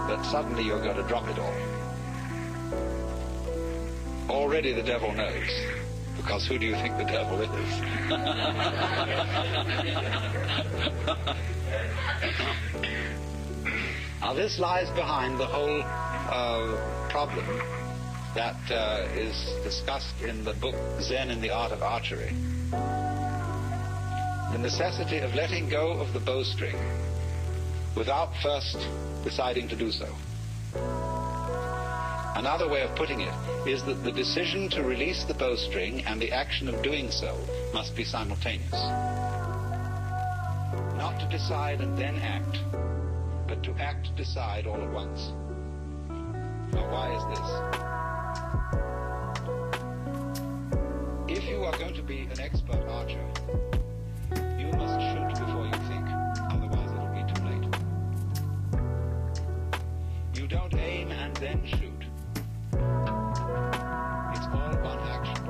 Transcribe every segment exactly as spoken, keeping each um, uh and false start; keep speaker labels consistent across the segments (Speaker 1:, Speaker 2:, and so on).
Speaker 1: that suddenly you're going to drop it all. Already the devil knows, because who do you think the devil is? Now this lies behind the whole uh, problem that uh, is discussed in the book Zen and the Art of Archery. The necessity of letting go of the bowstring without first deciding to do so. Another way of putting it is that the decision to release the bowstring and the action of doing so must be simultaneous. Not to decide and then act, but to act, decide all at once. Now, why is this? If you are going to be an expert archer, you must shoot before you think, otherwise it'll be too late. You don't aim and then shoot. It's all one action.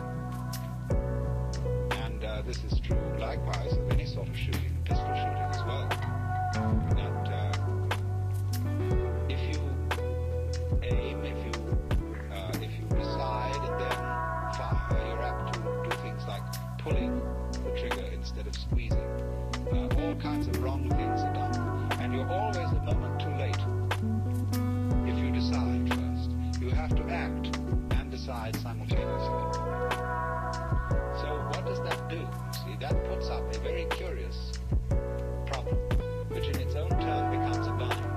Speaker 1: And uh, this is true likewise of any sort of shooting, pistol shooting as well. That uh, if you aim, if you uh, if you decide and then fire, you're apt to do things like pulling the trigger instead of squeezing. Uh, all kinds of wrong things are done, and you're always a moment too late. If you decide first, you have to act and decide simultaneously. So what does that do? See, that puts up a very curious problem, which in its own turn becomes a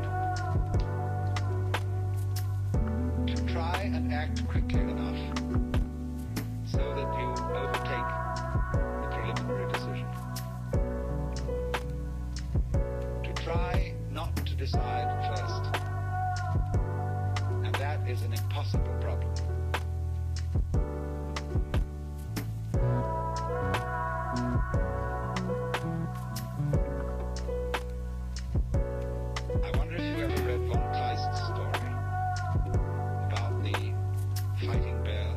Speaker 1: bind. To try and act quickly enough so that you overtake the preliminary decision. To try not to decide first. And that is an impossible problem. I wonder if you ever read von Kleist's story about the fighting bear.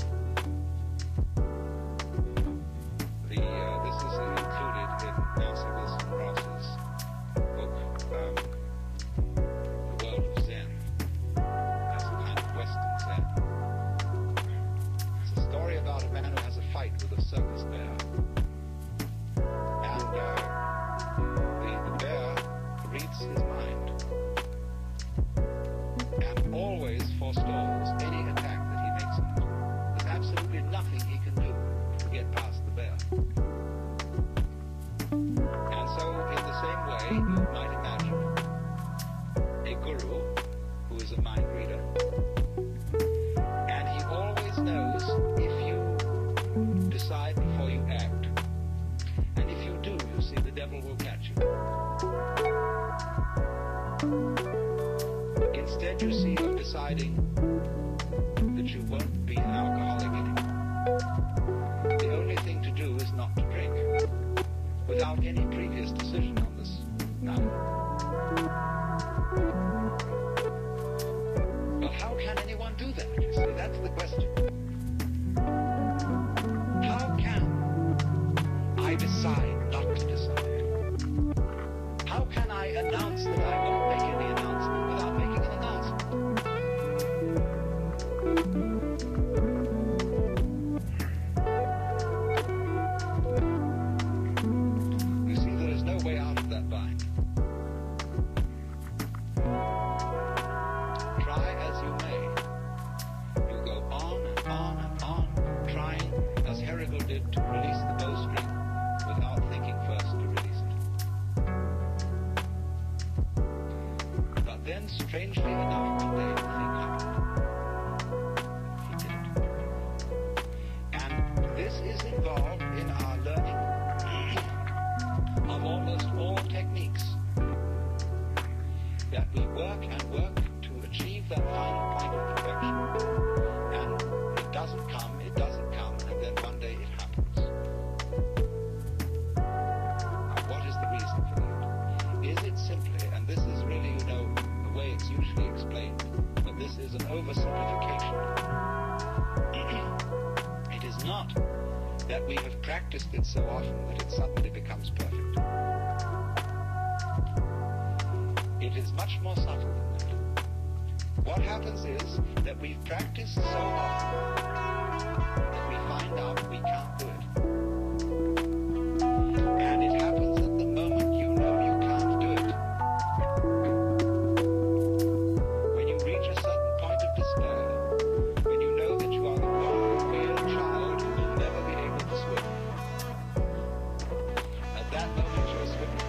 Speaker 1: The, uh, this is included in Nancy Wilson Ross's book, um, The World of Zen, as a kind of Western Zen. It's a story about a man who has a fight with a circus bear. And uh, the, the bear reads his mind and always forestalls any attack that he makes on it. There's absolutely nothing he can do to get past the bear. And so, in the same way, you might imagine a guru who is a mind reader, and he always knows if you decide before you act, and if you do, you see, the devil will catch you. Instead, you see, of deciding that you won't be an alcoholic anymore, the only thing to do is not to drink, without any previous decision on this matter. Well, how can anyone do that? You see, that's the question. How can I decide not to decide? How can I announce that I won't make any announcement without making an announcement? You see, there is no way out of that bind. Try as you may, you go on and on and on, trying, as Herigel did, to release the bowstring without thinking first to release it. But then, strangely enough, one day the thing happened. He did it. And this is involved in our learning of almost all techniques. That we work and work to achieve that final point of perfection. And it doesn't come, it doesn't come, and then one day it happens. Now, what is the reason for that? Is it simply, and this is really, you know, the way it's usually explained, but this is an oversimplification. It is not that we have practiced it so often that it suddenly becomes perfect. It is much more subtle than that. what happens is that we've practiced so often that we find out we can't do it. And it happens at the moment you know you can't do it. When you reach a certain point of despair, when you know that you are the one real child who will never be able to swim, at that moment you're swimming.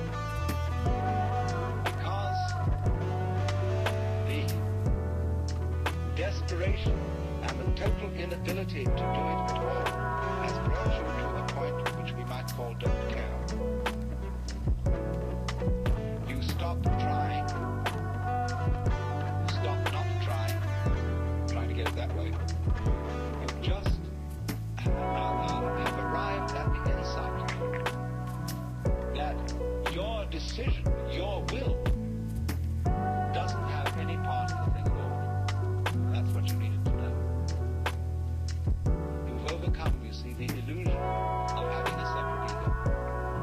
Speaker 1: Because the desperation and the total inability to do it at all has brought you to a point which we might call don't care. You stop trying. You stop not trying. Trying to get it that way. You just uh, uh, have arrived at the insight that your decision, your will, doesn't have any part in the thing at all. That's what you needed to know. You've overcome, you see, the illusion of having a separate ego.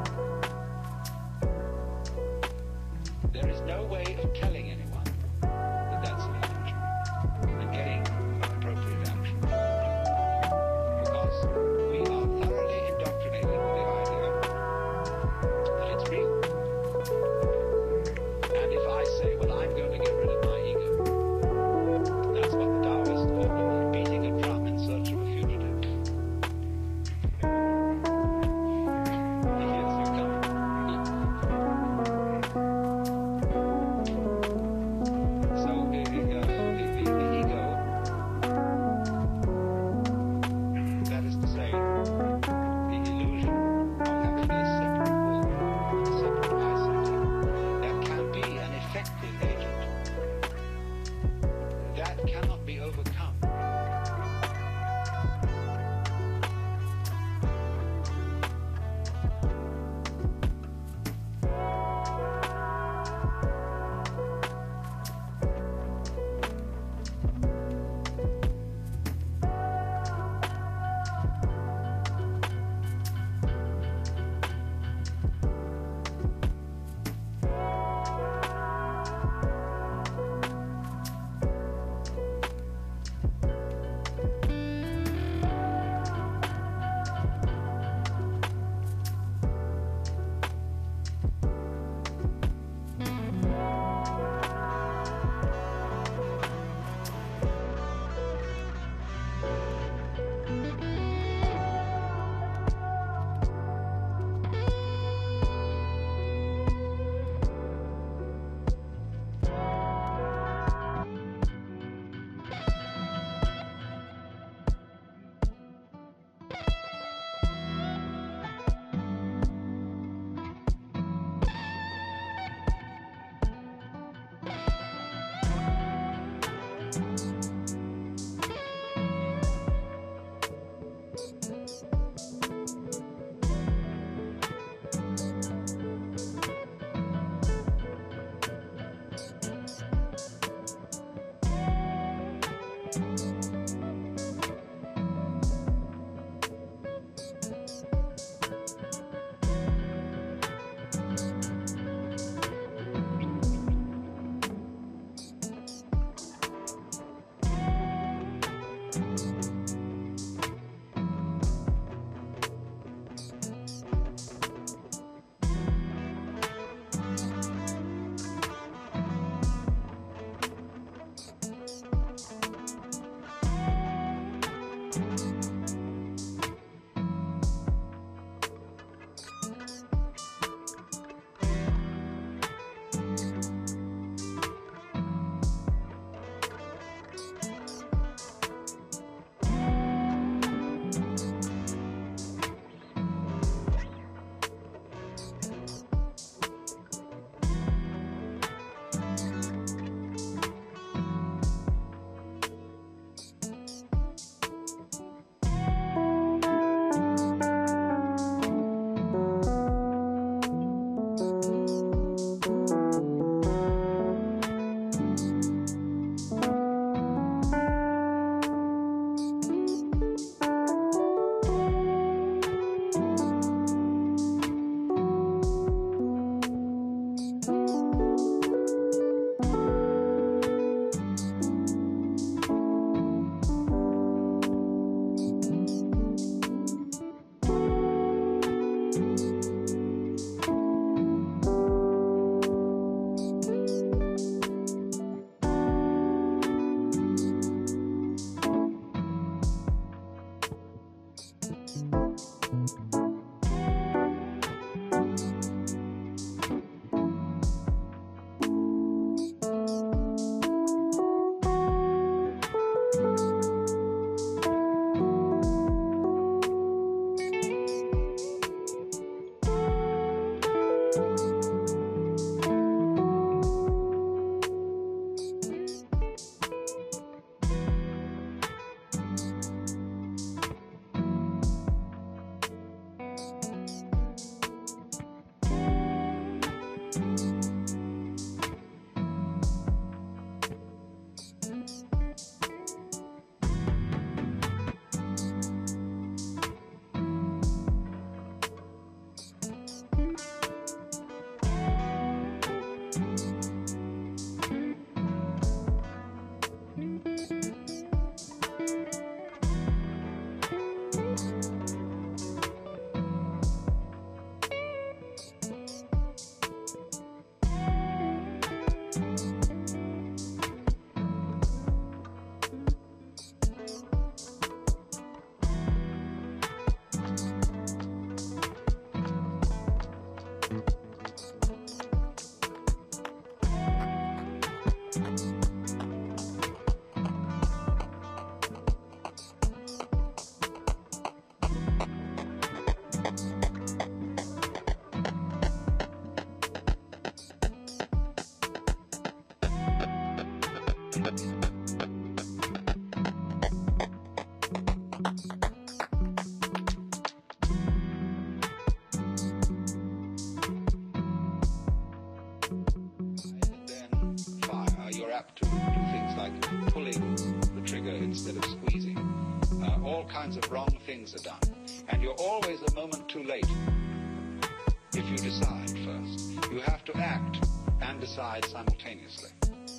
Speaker 1: Are done, and you're always a moment too late if you decide first. You have to act and decide simultaneously.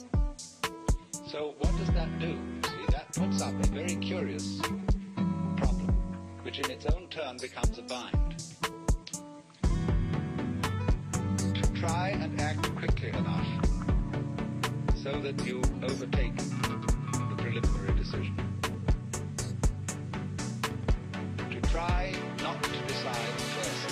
Speaker 1: So what does that do? See, that puts up a very curious problem, which in its own turn becomes a bind. To try and act quickly enough so that you overtake the preliminary decision. Try not to decide first.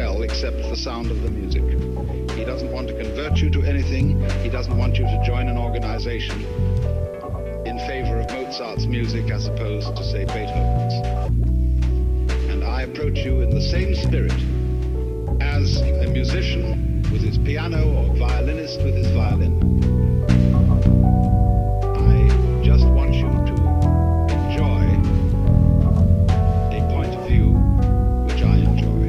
Speaker 2: well except the sound of the music. He doesn't want to convert you to anything. He doesn't want you to join an organization in favor of Mozart's music as opposed to, say, Beethoven's. And I approach you in the same spirit as a musician with his piano or a violinist with his violin. I just want you to enjoy a point of view which I enjoy.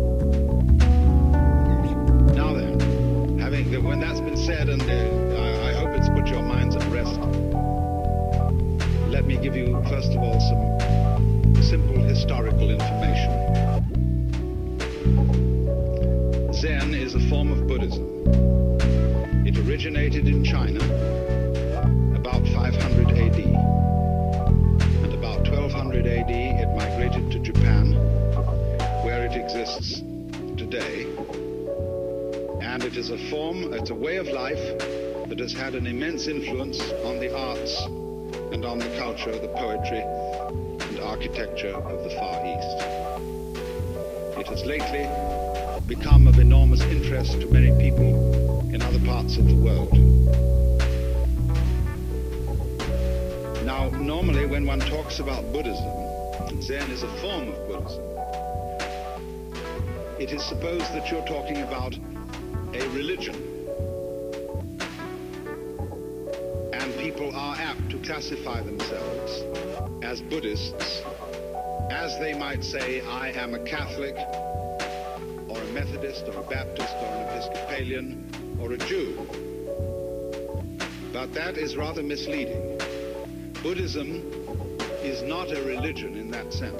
Speaker 2: Now then, having when that's been said, and uh, I, I hope it's put your minds at rest, let me give you, first of all, some simple historical information. Zen is a form of Buddhism. It originated in China about five hundred A D. And about twelve hundred A D it migrated to Japan, where it exists today. And it is a form, it's a way of life that has had an immense influence on the arts and on the culture, the poetry and architecture of the Far East. It has lately become of enormous interest to many people in other parts of the world. Now, normally when one talks about Buddhism, Zen is a form of Buddhism, it is supposed that you're talking about a religion. And people are apt to classify themselves as Buddhists, as they might say, I am a Catholic, or a Methodist, or a Baptist, or an Episcopalian, or a Jew. But that is rather misleading. Buddhism is not a religion in that sense.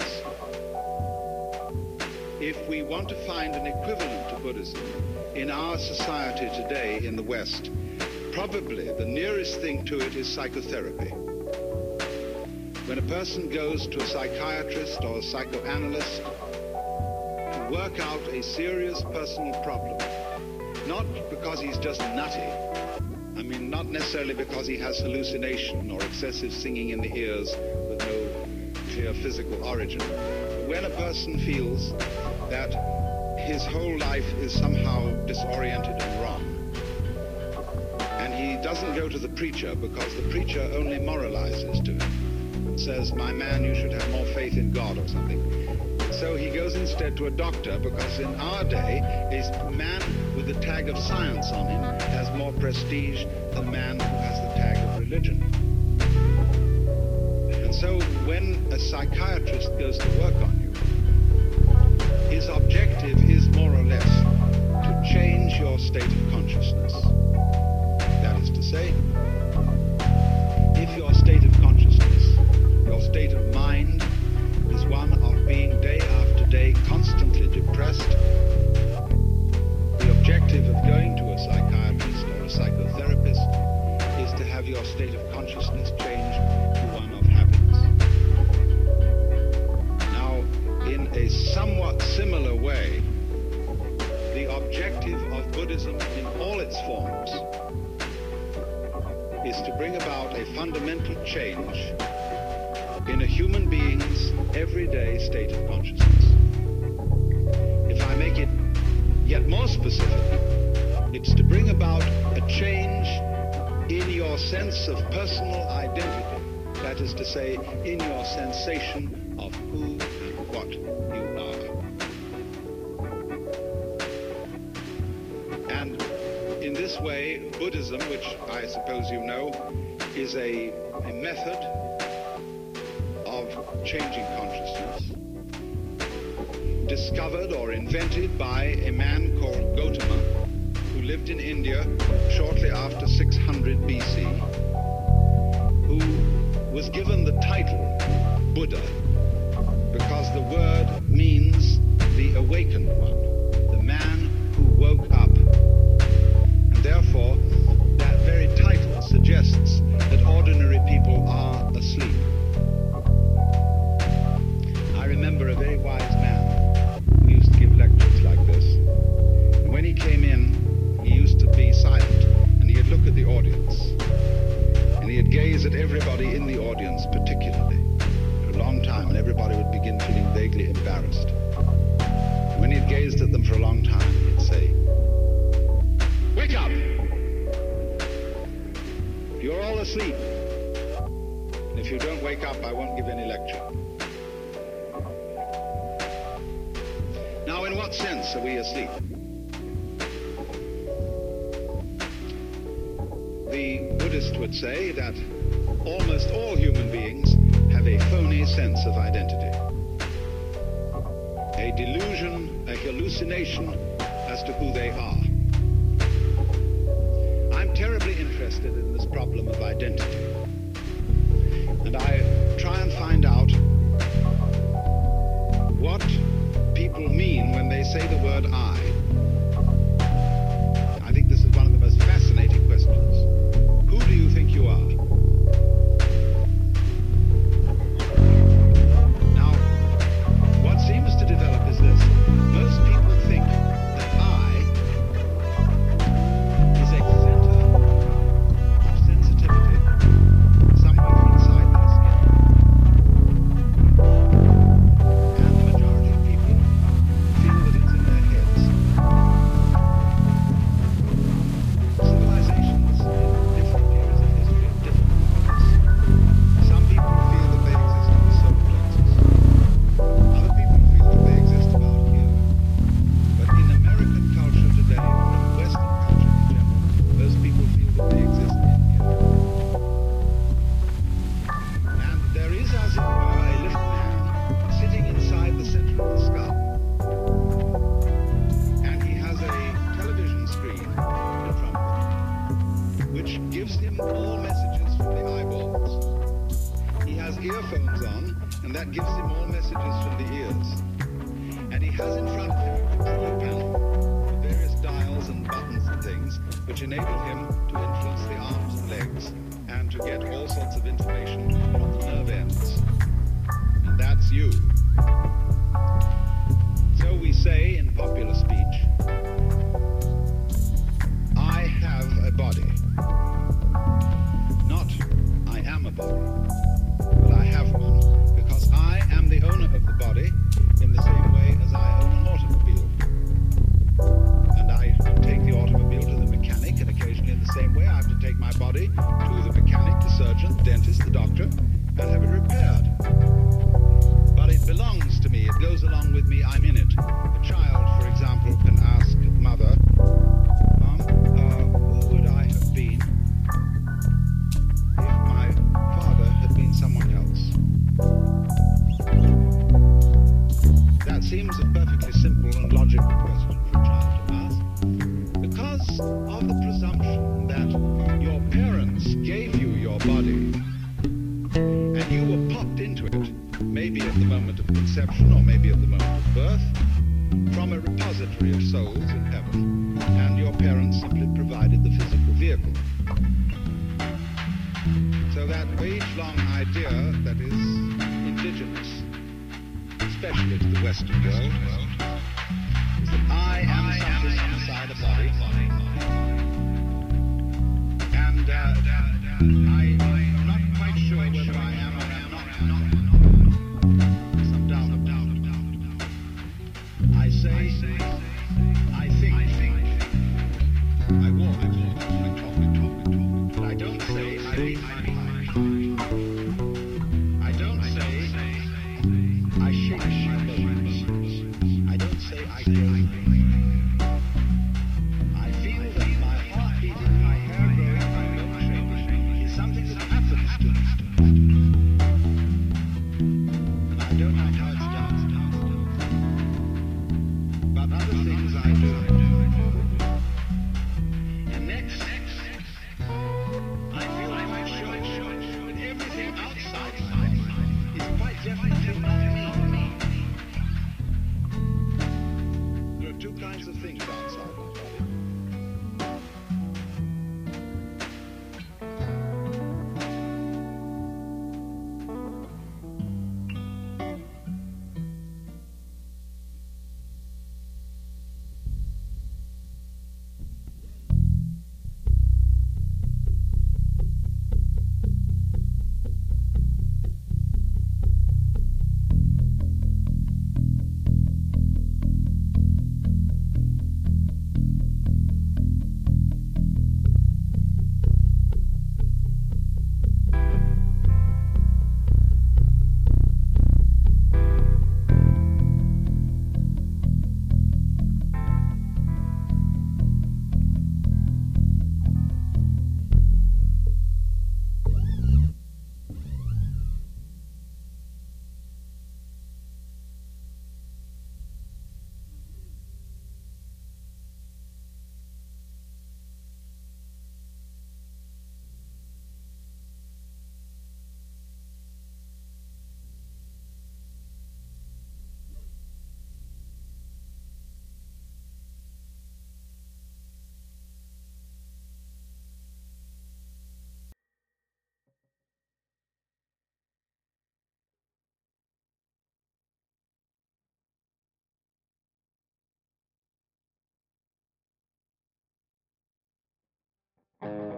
Speaker 2: If we want to find an equivalent to Buddhism in our society today in the West, probably the nearest thing to it is psychotherapy. When a person goes to a psychiatrist or a psychoanalyst to work out a serious personal problem, not because he's just nutty, I mean, not necessarily because he has hallucination or excessive singing in the ears with no clear physical origin, but when a person feels that his whole life is somehow disoriented and wrong, and he doesn't go to the preacher because the preacher only moralizes to him and says, my man, you should have more faith in God or something. So he goes instead to a doctor, because in our day, a man with the tag of science on him has more prestige than a man who has the tag of religion. And so when a psychiatrist goes to work on you, his objective is more or less to change your state of consciousness. That is to say, if your state of consciousness, your state of mind, is one of being day after day constantly depressed, the objective of going to a psychiatrist or a psychotherapist is to have your state of consciousness changed to one of happiness. Now, in a somewhat similar way, the objective of Buddhism in all its forms is to bring about a fundamental change in a human being's everyday state of consciousness. If I make it yet more specific, it's to bring about a change in your sense of personal identity. That is to say, in your sensation of who and what you are. And in this way, Buddhism, which I suppose you know, is a, a method of changing consciousness, discovered or invented by a man called Gautama, who lived in India shortly after six hundred B C, who was given the title Buddha because the word means the awakened one, the man who woke up. And therefore, that very title suggests that ordinary people are asleep. I remember a very wise man who used to give lectures like this. And when he came in, he used to be silent, and he'd look at the audience. And he'd gaze at everybody in the audience particularly for a long time, and everybody would begin feeling vaguely embarrassed. And when he'd gazed at asleep. And if you don't wake up, I won't give any lecture. Now, in what sense are we asleep? The Buddhist would say that almost all human beings have a phony sense of identity. A delusion, a hallucination as to who they are. I'm terribly interested in this problem of identity. And I try and find out what people mean when they say the word I. I think this is one of the most fascinating questions. Who do you think you are? Now, what seems to develop is this. Most people think that I is a center of sensitivity somewhere inside their skin. And the majority of people feel that it's in their heads. Civilizations in different periods of history have different models. Some people feel that they exist in the solar plexus. Other people feel that they exist about here. But in American culture today, or in Western culture in general, most people feel that they exist in here. And there is, as it were, a little man sitting inside the center of the skull. And he has a television screen in front of him, which gives him all messages from the eyeballs. He has earphones on, and that gives him all messages from the ears. And he has in front of him a control panel with various dials and buttons and things, which enable him to influence the arms and legs, and to get all sorts of information from the nerve ends. And that's you. So we say in popular speech, I have a body. Not I am a body, but I have one, because I am the owner of the body in the same way as I own an automobile. And I take the automobile to the mechanic, and occasionally in the same way I have to take my body to the mechanic, the surgeon, the dentist, the doctor, and have it repaired. But it belongs to me, it goes along with me, I'm in it. A child, for example, can ask mother, Mom, uh, who would I have been if my father had been someone else? That seems a perfectly simple and logical question for a child to ask, because of the presumption that your parents gave you your body, and you were popped into it, maybe at the moment of conception or maybe at the moment of birth, from a repository of souls in heaven, and your parents simply provided the physical vehicle. So that age-long idea that is indigenous, especially to the Western world, is that I am something inside a body, and uh, I am not quite sure whether I am or am not. Some doubt about it. I say, I think, I walk, I talk, I talk, I talk, but I don't say I read my mind. I don't say I shake my bones. I don't say I go. I feel that my heart beating, my hair growing, my milk shaking is something that happens to me. And I don't know how it's done. But other things I do. And next, I feel quite sure that everything outside me is quite definitely not me. There are two kinds of things outside my body.
Speaker 3: Thank